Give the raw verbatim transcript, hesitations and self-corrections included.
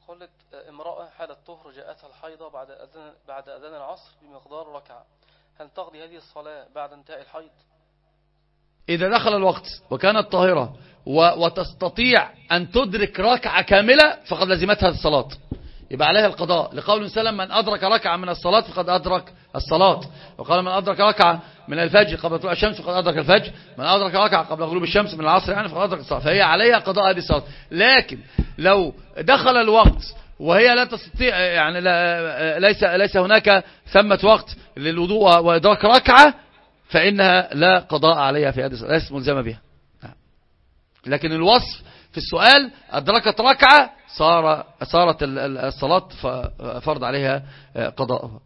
قالت امرأة حالة طهر جاءتها الحيضة بعد أذان بعد أذان العصر بمقدار ركعة، هل تقضي هذه الصلاة بعد انتهاء الحيض؟ إذا دخل الوقت وكانت طاهرة وتستطيع أن تدرك ركعة كاملة فقد لزمتها الصلاة، يبقى عليها القضاء، لقول سلم من أدرك ركعة من الصلاة فقد أدرك الصلاة، وقال من أدرك ركعة من الفجر قبل طلوع الشمس فقد أدرك الفجر، من أدرك ركعة قبل غروب الشمس من العصر يعني فقد أدرك الصلاة، فهي عليها قضاء هذه الصلاة. لكن لو دخل الوقت وهي لا تستطيع يعني لا ليس ليس هناك ثمة وقت للوضوء وإدراك ركعة فإنها لا قضاء عليها في هذه الصلاة، ليست ملزمة بها. لكن الوصف في السؤال أدركت ركعة صار صارت الصلاة فرض عليها قضاءها.